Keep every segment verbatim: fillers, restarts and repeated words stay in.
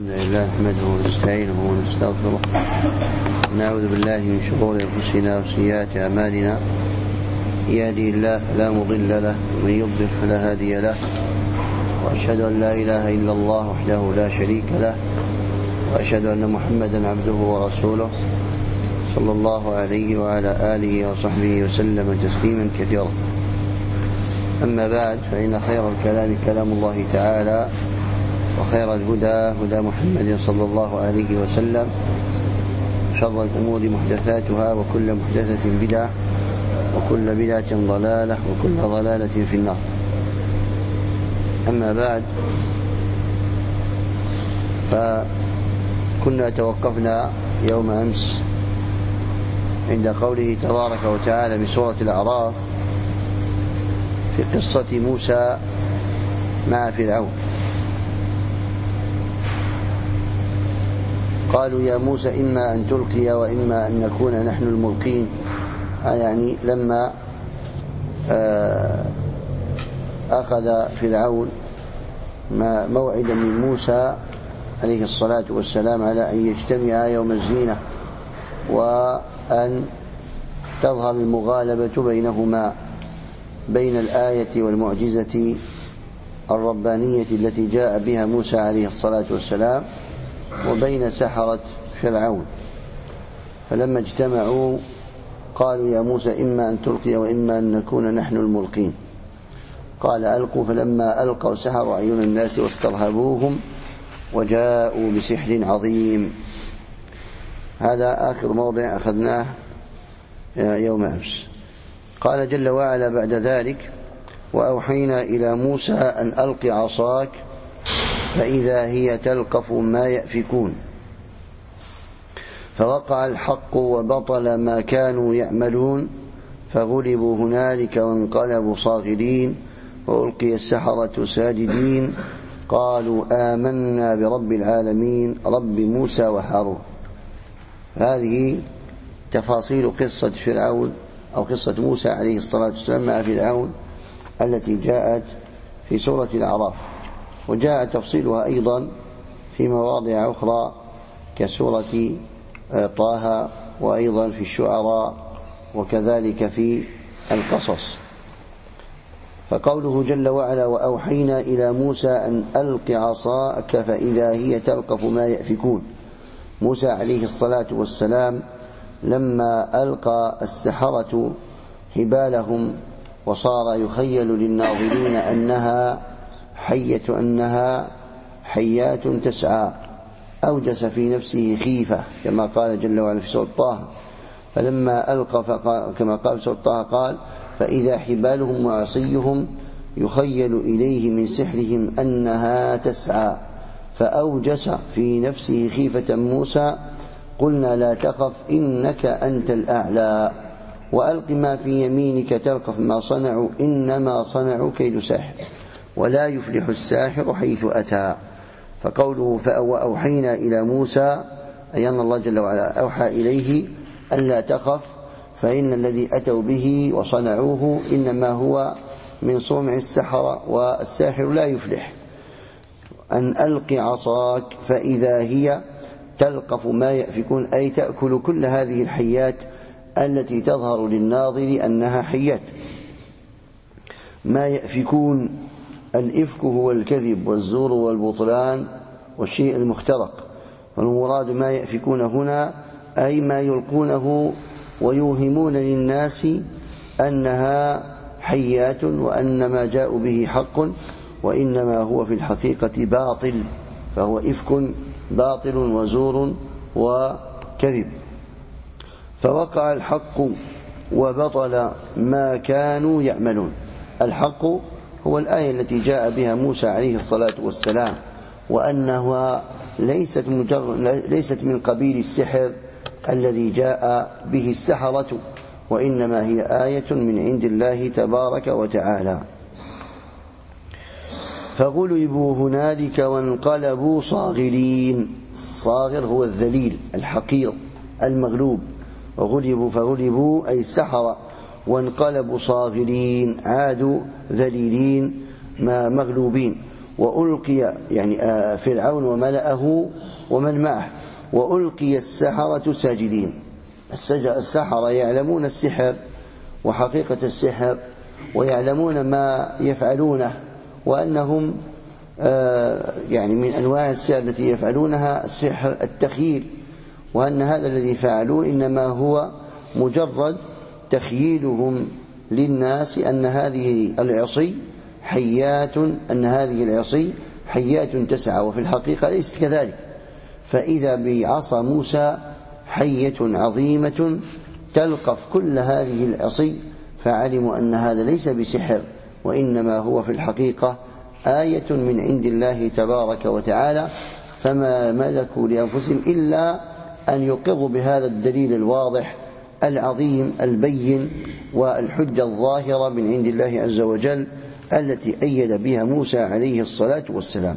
الحمد لله نحمده ونستعينه ونستغفره ونعوذ بالله من شرور أنفسنا وسيئات أعمالنا. يهده الله فلا مضل له ومن يضلل فلا هادي له، وأشهد أن لا إله إلا الله وحده لا شريك له، وأشهد أن محمدا عبده ورسوله صلى الله عليه وعلى آله وصحبه وسلم تسليما كثيرا. أما بعد، فإن خير الكلام كلام الله تعالى، وخير الهدى هدى محمد صلى الله عليه وسلم، شر الأمور محدثاتها، وكل محدثة بدعة، وكل بدعة ضلالة، وكل ضلالة في النار. أما بعد، فكنا توقفنا يوم أمس عند قوله تبارك وتعالى بسورة الأعراف في قصة موسى مع فرعون. قالوا يا موسى إما أن تلقي وإما أن نكون نحن الملقين، يعني لما أخذ فرعون موعدا من موسى عليه الصلاة والسلام على أن يجتمع يوم الزينة، وأن تظهر المغالبة بينهما بين الآية والمعجزة الربانية التي جاء بها موسى عليه الصلاة والسلام وبين سحرة فرعون. فلما اجتمعوا قالوا يا موسى إما أن تلقي وإما أن نكون نحن الملقين. قال ألقوا، فلما ألقوا سحروا أعين الناس واسترهبوهم وجاءوا بسحر عظيم. هذا آخر موضع أخذناه يوم أمس. قال جل وعلا بعد ذلك: وأوحينا إلى موسى أن ألق عصاك فإذا هي تلقف ما يأفكون، فوقع الحق وبطل ما كانوا يعملون، فغلبوا هنالك وانقلبوا صاغرين، وألقي السحرة ساجدين، قالوا آمنا برب العالمين رب موسى وهارون. هذه تفاصيل قصة فرعون أو قصة موسى عليه الصلاة والسلام مع فرعون التي جاءت في سورة الأعراف، وجاء تفصيلها أيضا في مواضع أخرى كسورة طه، وأيضا في الشعراء، وكذلك في القصص. فقوله جل وعلا: وأوحينا إلى موسى أن ألق عصاك فإذا هي تلقف ما يأفكون. موسى عليه الصلاة والسلام لما ألقى السحرة حبالهم وصار يخيل للناظرين أنها حية أنها حيات تسعى، أوجس في نفسه خيفة كما قال جل وعلا في سورة طه. فلما ألقى فقال كما قال في سورة طه قال: فإذا حبالهم وعصيهم يخيل إليه من سحرهم أنها تسعى، فأوجس في نفسه خيفة موسى. قلنا لا تخف إنك أنت الأعلى، وألق ما في يمينك تلقف ما صنعوا إنما صنعوا كيد ساحر، ولا يفلح الساحر حيث أتى. فقوله فأوحينا إلى موسى أي أن الله جل وعلا أوحى إليه ألا تخف، فإن الذي أتوا به وصنعوه إنما هو من صنع السحرة، والساحر لا يفلح. أن ألق عصاك فإذا هي تلقف ما يأفكون، أي تأكل كل هذه الحيات التي تظهر للناظر أنها حيات. ما يأفكون، الإفك هو الكذب والزور والبطلان والشيء المخترق، والمراد ما يأفكون هنا أي ما يلقونه ويوهمون للناس أنها حيات وأن ما جاءوا به حق، وإنما هو في الحقيقة باطل، فهو إفك باطل وزور وكذب. فوقع الحق وبطل ما كانوا يعملون. الحق هو الآية التي جاء بها موسى عليه الصلاة والسلام، وأنها ليست, مجرد ليست من قبيل السحر الذي جاء به السحرة، وإنما هي آية من عند الله تبارك وتعالى. فغلبوا هنالك وانقلبوا صاغرين. الصاغر هو الذليل الحقير المغلوب، وغلبوا فغلبوا أي السحرة، وانقلبوا صاغرين عادوا ذليلين ما مغلوبين. وألقي يعني فرعون وملأه ومن معه وألقي السحرة ساجدين. السحرة يعلمون السحر وحقيقة السحر ويعلمون ما يفعلونه، وأنهم يعني من أنواع السحر التي يفعلونها سحر التخييل، وأن هذا الذي فعلوه إنما هو مجرد تخييلهم للناس أن هذه العصي حيات أن هذه العصي حيات تسعى، وفي الحقيقة ليست كذلك. فإذا بعصا موسى حية عظيمة تلقف كل هذه العصي، فعلموا أن هذا ليس بسحر، وإنما هو في الحقيقة آية من عند الله تبارك وتعالى. فما ملكوا لأنفسهم إلا أن يقروا بهذا الدليل الواضح العظيم البين والحجة الظاهرة من عند الله عز وجل التي أيد بها موسى عليه الصلاة والسلام.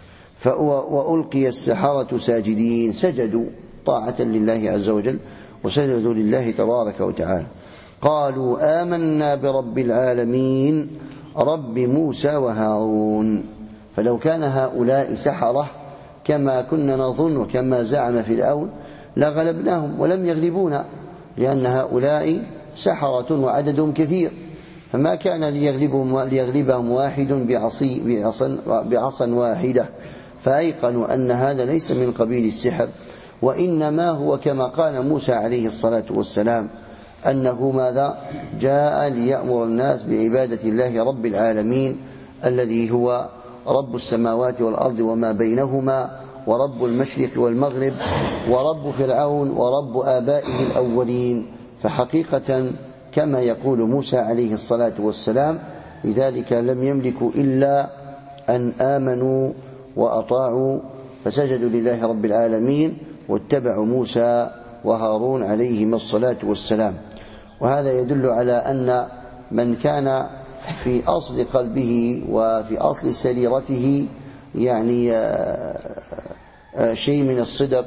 وألقي السحرة ساجدين، سجدوا طاعة لله عز وجل وسجدوا لله تبارك وتعالى. قالوا آمنا برب العالمين رب موسى وهارون. فلو كان هؤلاء سحرة كما كنا نظن وكما زعم فرعون لغلبناهم، ولم يغلبونا، لأن هؤلاء سحرة وعددهم كثير، فما كان ليغلبهم, ليغلبهم واحد بعصي بعصا, بعصا واحدة. فأيقنوا أن هذا ليس من قبيل السحر، وإنما هو كما قال موسى عليه الصلاة والسلام أنه ماذا جاء ليأمر الناس بعبادة الله رب العالمين الذي هو رب السماوات والأرض وما بينهما، ورب المشرق والمغرب، ورب فرعون، ورب آبائه الأولين. فحقيقة كما يقول موسى عليه الصلاة والسلام، لذلك لم يملكوا إلا أن آمنوا وأطاعوا فسجدوا لله رب العالمين واتبعوا موسى وهارون عليهما الصلاة والسلام. وهذا يدل على أن من كان في أصل قلبه وفي أصل سريرته يعني شيء من الصدق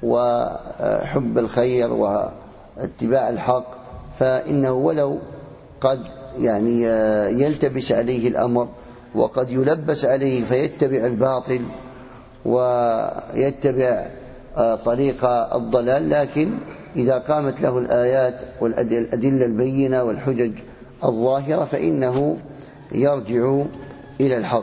وحب الخير واتباع الحق، فإنه ولو قد يعني يلتبس عليه الأمر وقد يلبس عليه فيتبع الباطل ويتبع طريق الضلال، لكن إذا قامت له الآيات والأدلة البينة والحجج الظاهرة فإنه يرجع إلى الحق.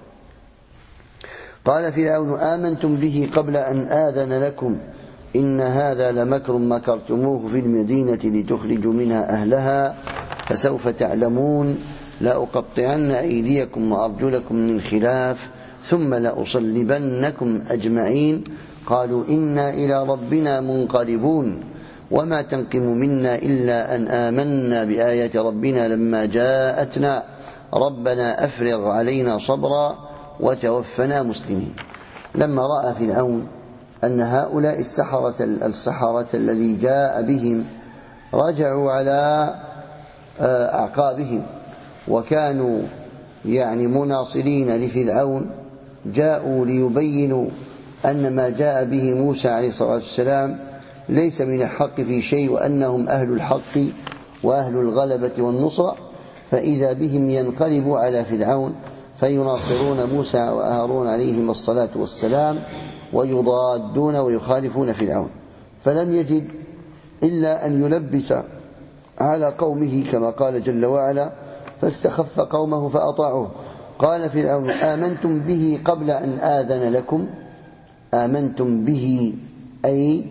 قال فرعون آمنتم به قبل أن آذن لكم إن هذا لمكر مكرتموه في المدينة لتخرجوا منها أهلها فسوف تعلمون لأقطعن أيديكم وأرجلكم من خلاف ثم لأصلبنكم أجمعين قالوا إنا إلى ربنا منقلبون وما تنقم منا إلا أن آمنا بآيات ربنا لما جاءتنا ربنا أفرغ علينا صبرا وتوفنا مسلمين. لما رأى فرعون أن هؤلاء السحرة, السحرة الذي جاء بهم رجعوا على أعقابهم وكانوا يعني مناصرين لفرعون، جاءوا ليبينوا أن ما جاء به موسى عليه الصلاة والسلام ليس من الحق في شيء وأنهم أهل الحق وأهل الغلبة والنصرة، فإذا بهم ينقلبوا على فرعون فيناصرون موسى وهارون عليهم الصلاة والسلام ويضادون ويخالفون فرعون. فلم يجد إلا أن يلبس على قومه كما قال جل وعلا فاستخف قومه فأطاعوه. قال فرعون آمنتم به قبل أن آذن لكم. آمنتم به أي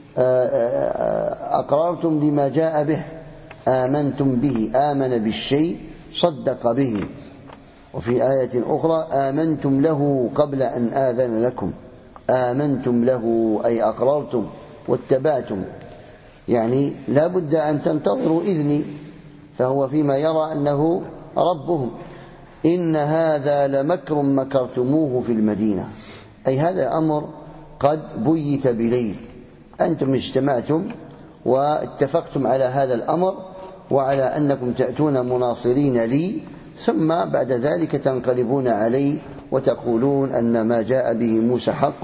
أقررتم لما جاء به، آمنتم به آمن بالشيء صدق به. وفي آية أخرى آمنتم له قبل أن آذن لكم، آمنتم له أي أقررتم واتبعتم، يعني لا بد أن تنتظروا إذني، فهو فيما يرى أنه ربهم. إن هذا لمكر مكرتموه في المدينة، أي هذا أمر قد بيت بليل، أنتم اجتمعتم واتفقتم على هذا الأمر وعلى أنكم تأتون مناصرين لي، ثم بعد ذلك تنقلبون علي وتقولون أن ما جاء به موسى حق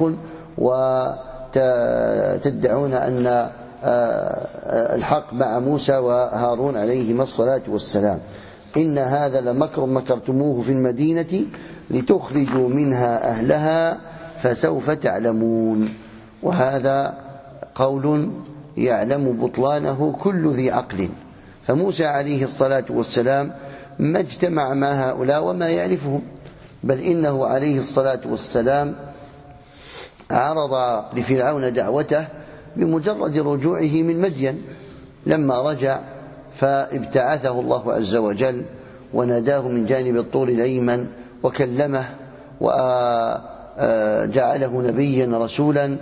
وتدعون أن الحق مع موسى وهارون عليهما الصلاة والسلام. إن هذا لمكر مكرتموه في المدينة لتخرجوا منها أهلها فسوف تعلمون. وهذا قول يعلم بطلانه كل ذي عقل. فموسى عليه الصلاة والسلام ما اجتمع مع هؤلاء وما يعرفهم، بل إنه عليه الصلاة والسلام عرض لفرعون دعوته بمجرد رجوعه من مدين. لما رجع فابتعثه الله عز وجل وناداه من جانب الطور الأيمن وكلمه وجعله نبيا رسولا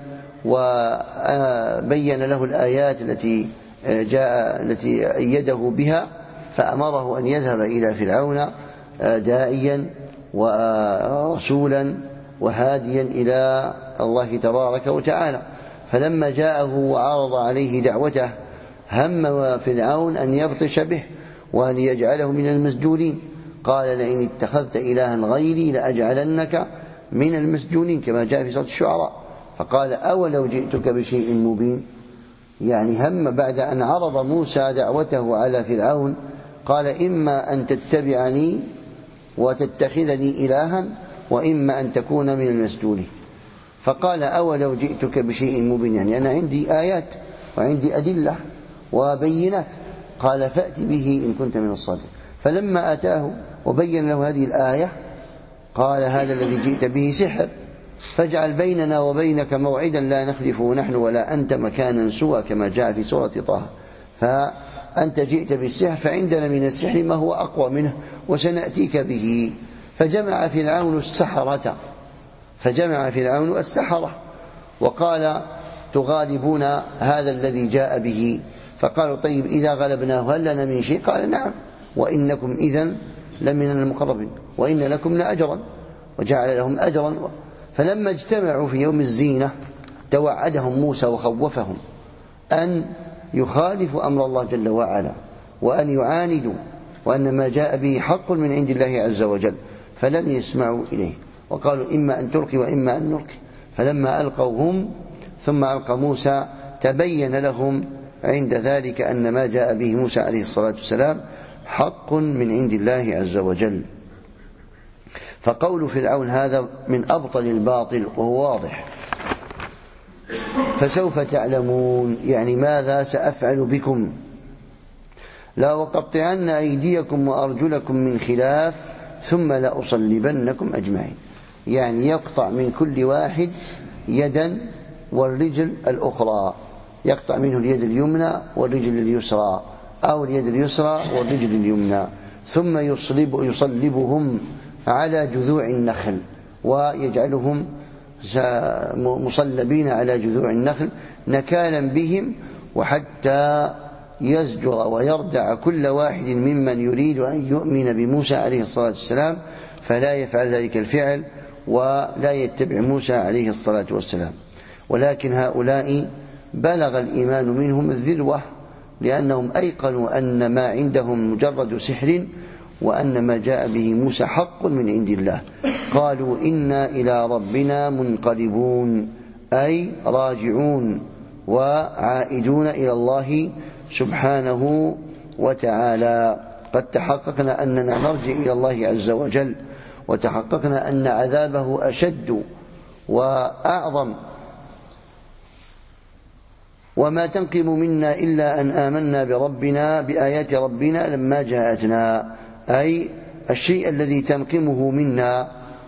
وبين له الآيات التي جاء التي أيده بها، فأمره أن يذهب إلى فرعون داعيا ورسولا وهاديا إلى الله تبارك وتعالى. فلما جاءه وعرض عليه دعوته هم فرعون أن يبطش به وأن يجعله من المسجونين. قال لئن اتخذت إلها غيري لأجعلنك من المسجونين، كما جاء في سورة الشعراء. فقال أولو جئتك بشيء مبين، يعني هم بعد أن عرض موسى دعوته على فرعون قال إما أن تتبعني وتتخذني إلها وإما أن تكون من المسجونين. فقال أولو جئتك بشيء مبين، يعني أنا عندي آيات وعندي أدلة وبينات. قال فأت به إن كنت من الصادقين. فلما أتاه وبين له هذه الآية قال هذا الذي جئت به سحر، فاجعل بيننا وبينك موعدا لا نخلفه نحن ولا أنت مكانا سوى، كما جاء في سورة طه. فأنت جئت بالسحر فعندنا من السحر ما هو أقوى منه وسنأتيك به. فجمع فرعون السحرة فجمع فرعون السحرة وقال تغالبون هذا الذي جاء به. فقالوا طيب إذا غلبناه هل لنا من شيء؟ قال نعم، وإنكم إذن لمن المقربين وإن لكم لأجرا، وجعل لهم أجرا. فلما اجتمعوا في يوم الزينة توعدهم موسى وخوفهم أن يخالفوا أمر الله جل وعلا وأن يعاندوا وأن ما جاء به حق من عند الله عز وجل، فلم يسمعوا إليه وقالوا إما أن تلقي وإما أن نلقي. فلما ألقوا هم ثم ألقى موسى تبين لهم عند ذلك أن ما جاء به موسى عليه الصلاة والسلام حق من عند الله عز وجل. فقول فرعون هذا من أبطل الباطل وهو واضح. فسوف تعلمون يعني ماذا سأفعل بكم، لا وقطعن أيديكم وأرجلكم من خلاف ثم لأصلبنكم أجمعين، يعني يقطع من كل واحد يدا والرجل الأخرى، يقطع منه اليد اليمنى والرجل اليسرى أو اليد اليسرى والرجل اليمنى، ثم يصلب يصلبهم على جذوع النخل ويجعلهم مصلبين على جذوع النخل نكالا بهم، وحتى يزجر ويردع كل واحد ممن يريد أن يؤمن بموسى عليه الصلاة والسلام، فلا يفعل ذلك الفعل ولا يتبع موسى عليه الصلاة والسلام. ولكن هؤلاء بلغ الإيمان منهم الذروة، لأنهم أيقنوا أن ما عندهم مجرد سحر وأن ما جاء به موسى حق من عند الله. قالوا إنا إلى ربنا منقلبون، أي راجعون وعائدون إلى الله سبحانه وتعالى. قد تحققنا أننا نرجع إلى الله عز وجل، وتحققنا أن عذابه أشد وأعظم، وما تنقم منا إلا أن آمنا بربنا بآيات ربنا لما جاءتنا، أي الشيء الذي تنقمه منا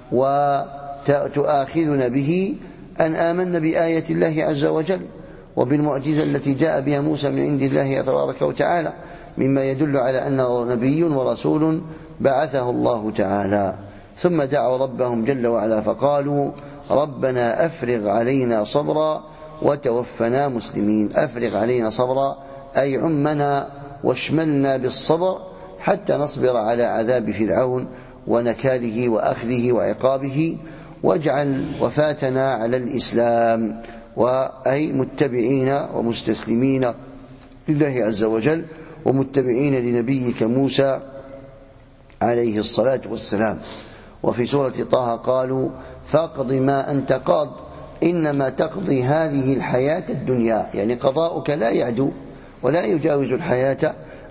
وتؤاخذنا به أن آمنا بآية الله عز وجل وبالمعجزة التي جاء بها موسى من عند الله تبارك وتعالى، مما يدل على أنه نبي ورسول بعثه الله تعالى. ثم دعوا ربهم جل وعلا فقالوا ربنا أفرغ علينا صبرا وتوفنا مسلمين. أفرغ علينا صبرا أي عمنا واشملنا بالصبر حتى نصبر على عذاب فرعون ونكاله وأخذه وعقابه، واجعل وفاتنا على الإسلام، وأي متبعين ومستسلمين لله عز وجل ومتبعين لنبيك موسى عليه الصلاة والسلام. وفي سورة طه قالوا فاقض ما أنت قاض إنما تقضي هذه الحياة الدنيا، يعني قضاؤك لا يعدو ولا يجاوز الحياة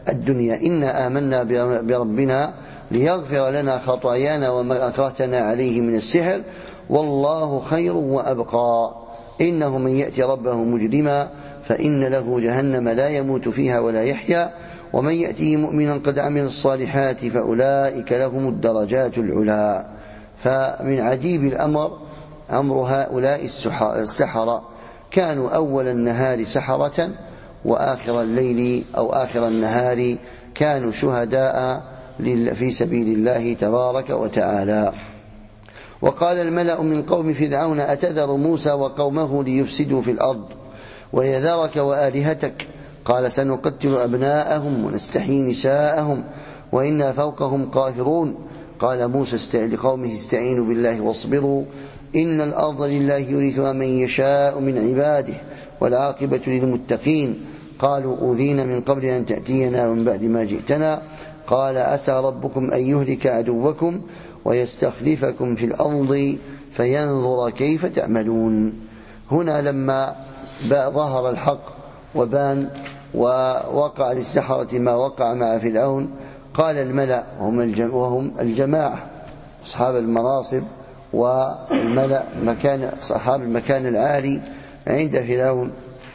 الدنيا. إنا آمنا بربنا ليغفر لنا خطايانا وما أكرهتنا عليه من السحر والله خير وأبقى إنه من يأتي ربه مجرما فإن له جهنم لا يموت فيها ولا يحيا ومن يأته مؤمنا قد عمل الصالحات فأولئك لهم الدرجات العلى. فمن عجيب الأمر أمر هؤلاء السحرة، كانوا أول النهار سحرة وآخر الليل أو آخر النهار كانوا شهداء في سبيل الله تبارك وتعالى. وقال الملأ من قوم فرعون أتذر موسى وقومه ليفسدوا في الأرض ويذرك وآلهتك قال سنقتل أبناءهم ونستحيي نساءهم وإنا فوقهم قاهرون. قال موسى لقومه استعينوا بالله واصبروا إن الأرض لله يورثها من يشاء من عباده والعاقبة للمتقين. قالوا أوذينا من قبل أن تأتينا ومن بعد ما جئتنا قال عسى ربكم أن يهلك عدوكم ويستخلفكم في الأرض فينظر كيف تعملون. هنا لما ظهر الحق وبان ووقع للسحرة ما وقع مع فرعون قال الملأ وهم الجماعة أصحاب المناصب والملأ مكان أصحاب المكان العالي عند فرعون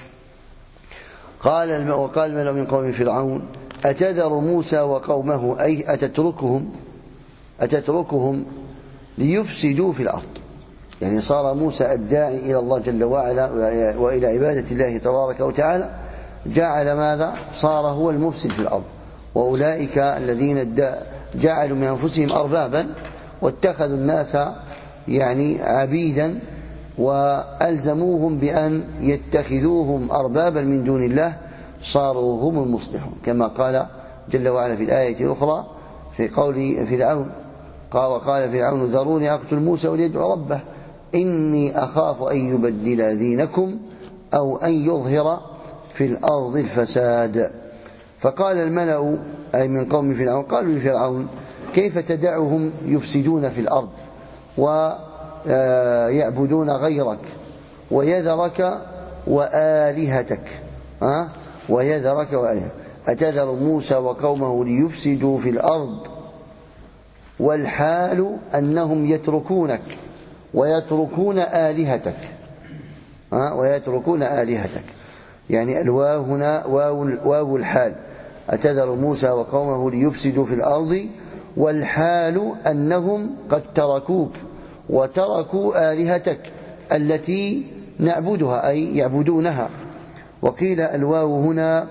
قال وقال الملأ من قوم فرعون أتذر موسى وقومه أي أتتركهم أتتركهم ليفسدوا في الأرض. يعني صار موسى الداعي إلى الله جل وعلا وإلى عبادة الله تبارك وتعالى جعل ماذا؟ صار هو المفسد في الأرض. وأولئك الذين جعلوا من أنفسهم أربابا واتخذوا الناس يعني عبيدا وألزموهم بأن يتخذوهم أربابا من دون الله صاروا هم المصلحون كما قال جل وعلا في الآية الأخرى في قول فرعون قال وقال فرعون ذروني أقتل موسى وليدعو ربه إني أخاف أن يبدل دينكم أو أن يظهر في الأرض الفساد. فقال الملأ أي من قوم فرعون قالوا لفرعون كيف تدعهم يفسدون في الأرض ويعبدون غيرك ويذرك وآلهتك ها ويذرك وآلهتك أتذر موسى وقومه ليفسدوا في الأرض والحال أنهم يتركونك ويتركون آلهتك ها ويتركون آلهتك. يعني الواو هنا واو, واو الحال أتذر موسى وقومه ليفسدوا في الأرض والحال أنهم قد تركوك وتركوا آلهتك التي نعبدها أي يعبدونها. وقيل الواو هنا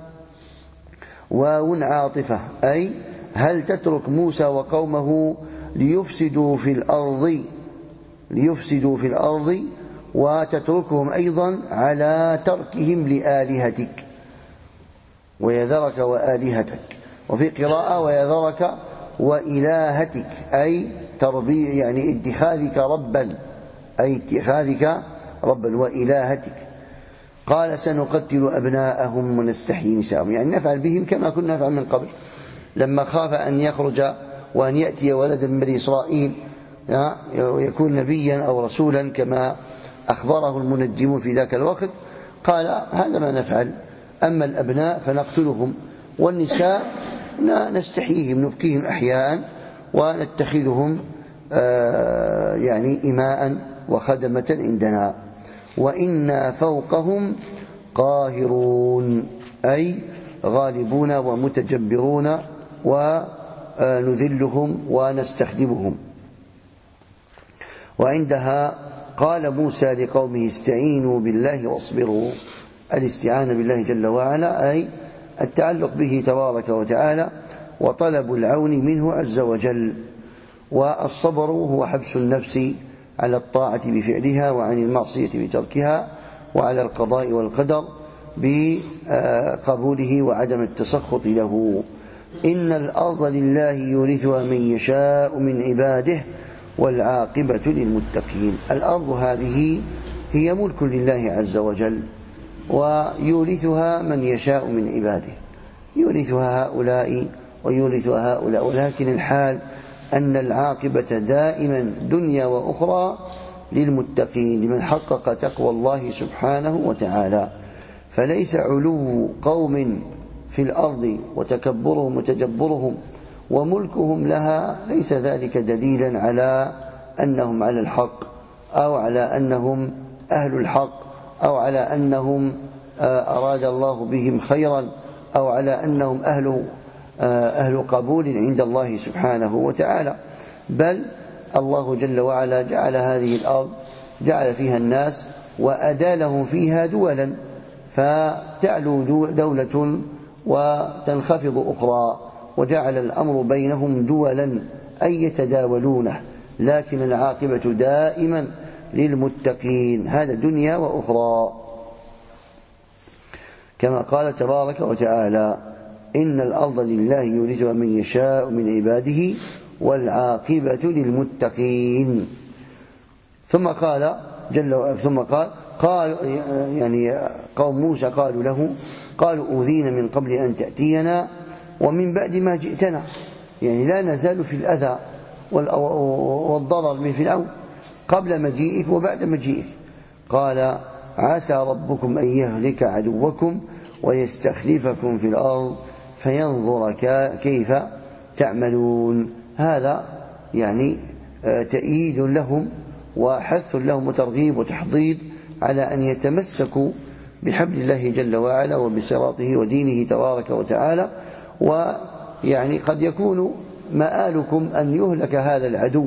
واو عاطفة أي هل تترك موسى وقومه ليفسدوا في الأرض ليفسدوا في الأرض وتتركهم أيضا على تركهم لآلهتك ويذرك وآلهتك. وفي قراءة ويذرك وإلهتك أي تربي يعني اتخاذك ربا أي اتخاذك ربا وإلهتك. قال سنقتل أبناءهم ونستحيي نساءهم يعني نفعل بهم كما كنا نفعل من قبل. لما خاف أن يخرج وأن يأتي ولدا من بني إسرائيل ويكون نبيا أو رسولا كما أخبره المنجمون في ذاك الوقت قال هذا ما نفعل. أما الأبناء فنقتلهم والنساء نستحييهم نبقيهم أحياء ونتخذهم يعني إماء وخدمة عندنا وإنا فوقهم قاهرون أي غالبون ومتجبرون ونذلهم ونستخدمهم. وعندها قال موسى لقومه استعينوا بالله واصبروا. الاستعانة بالله جل وعلا أي التعلق به تبارك وتعالى وطلب العون منه عز وجل. والصبر هو حبس النفس على الطاعة بفعلها وعن المعصية بتركها وعلى القضاء والقدر بقبوله وعدم التسخط له. إن الأرض لله يورثها من يشاء من عباده والعاقبة للمتقين. الأرض هذه هي ملك لله عز وجل ويورثها من يشاء من عباده يورثها هؤلاء ويورثها هؤلاء ولكن الحال أن العاقبة دائما دنيا وأخرى للمتقين لمن حقق تقوى الله سبحانه وتعالى. فليس علو قوم في الأرض وتكبرهم وتجبرهم وملكهم لها ليس ذلك دليلا على أنهم على الحق أو على أنهم أهل الحق أو على أنهم أراد الله بهم خيرا أو على أنهم أهل أهل قبول عند الله سبحانه وتعالى. بل الله جل وعلا جعل هذه الأرض جعل فيها الناس وأدالهم فيها دولا، فتعلو دولة وتنخفض أخرى، وجعل الأمر بينهم دولا أي يتداولونه، لكن العاقبة دائما للمتقين، هذا دنيا وأخرى. كما قال تبارك وتعالى: إن الأرض لله يورثها من يشاء من عباده والعاقبة للمتقين. ثم قال جل وعلا ثم قال قال يعني قوم موسى قالوا له قالوا أوذينا من قبل أن تأتينا ومن بعد ما جئتنا، يعني لا نزال في الأذى والضرر من فرعون قبل مجيئك وبعد مجيئك. قال: عسى ربكم أن يهلك عدوكم ويستخلفكم في الأرض فينظر كيف تعملون. هذا يعني تأييد لهم وحث لهم وترغيب وتحضيض على أن يتمسكوا بحبل الله جل وعلا وبصراطه ودينه تبارك وتعالى. ويعني قد يكون مآلكم أن يهلك هذا العدو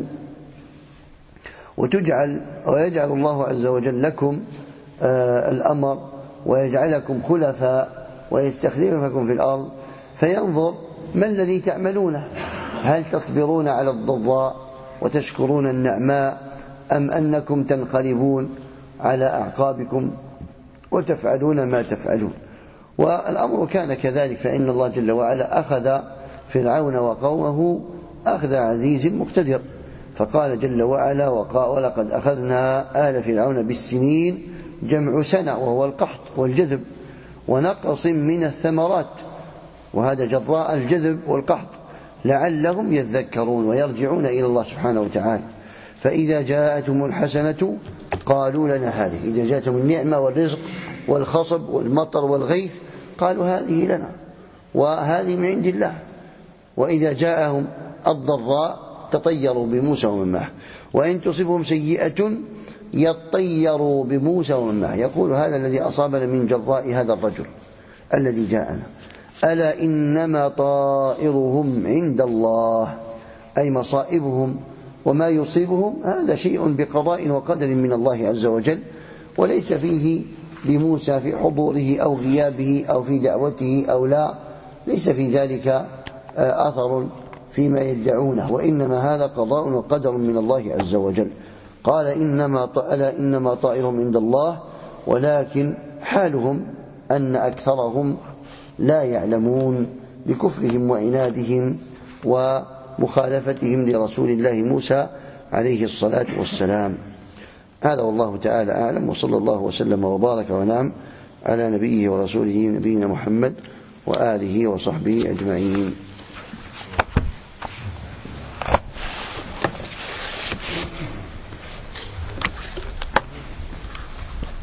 وتجعل ويجعل الله عز وجل لكم آه الأمر ويجعلكم خلفاء ويستخلفكم في الأرض، فينظر ما الذي تعملونه، هل تصبرون على الضراء وتشكرون النعماء أم أنكم تنقلبون على أعقابكم وتفعلون ما تفعلون. والأمر كان كذلك، فإن الله جل وعلا أخذ فرعون وقومه أخذ عزيز مقتدر، فقال جل وعلا: ولقد أخذنا آل فرعون بالسنين، جمع سنة وهو القحط والجذب، ونقص من الثمرات، وهذا جراء الجذب والقحط، لعلهم يذكرون ويرجعون إلى الله سبحانه وتعالى. فإذا جاءتهم الحسنة قالوا لنا هذه، إذا جاءتهم النعمة والرزق والخصب والمطر والغيث قالوا هذه لنا وهذه من عند الله. وإذا جاءهم الضراء تطيروا بموسى ومن معه، وإن تصبهم سيئة يطيروا بموسى ومن معه، يقول هذا الذي أصابنا من جراء هذا الرجل الذي جاءنا. ألا إنما طائرهم عند الله، أي مصائبهم وما يصيبهم هذا شيء بقضاء وقدر من الله عز وجل، وليس فيه لموسى في حضوره أو غيابه أو في دعوته أو لا، ليس في ذلك أثر فيما يدعونه، وإنما هذا قضاء وقدر من الله عز وجل. قال: إنما ألا إنما طائرهم عند الله، ولكن حالهم أن أكثرهم لا يعلمون بكفرهم وعنادهم ومخالفتهم لرسول الله موسى عليه الصلاة والسلام. هذا والله تعالى أعلم، وصلى الله وسلم وبارك ونعم على نبيه ورسوله نبينا محمد وآله وصحبه أجمعين.